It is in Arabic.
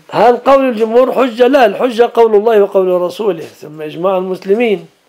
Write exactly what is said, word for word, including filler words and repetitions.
هل قول الجمهور حجة؟ لا، الحجة قول الله وقول رسوله ثم إجماع المسلمين.